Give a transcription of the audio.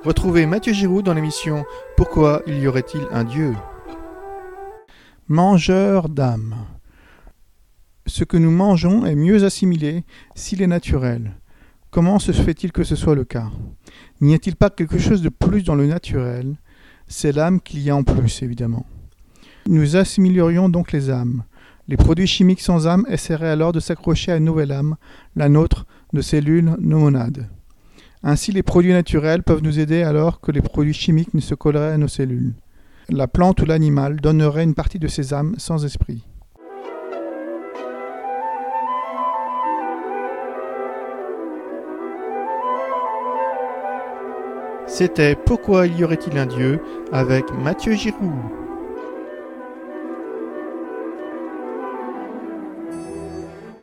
Retrouvez Mathieu Giroux dans l'émission Pourquoi y aurait-il un Dieu ? Mangeur d'âme. Ce que nous mangeons est mieux assimilé s'il est naturel. Comment se fait-il que ce soit le cas ? N'y a-t-il pas quelque chose de plus dans le naturel ? C'est l'âme qu'il y a en plus, évidemment. Nous assimilerions donc les âmes. Les produits chimiques sans âme essaieraient alors de s'accrocher à une nouvelle âme, la nôtre, de cellules, nos monades. Ainsi, les produits naturels peuvent nous aider alors que les produits chimiques ne se colleraient à nos cellules. La plante ou l'animal donnerait une partie de ses âmes sans esprit. C'était Pourquoi y aurait-il un Dieu avec Mathieu Giroux.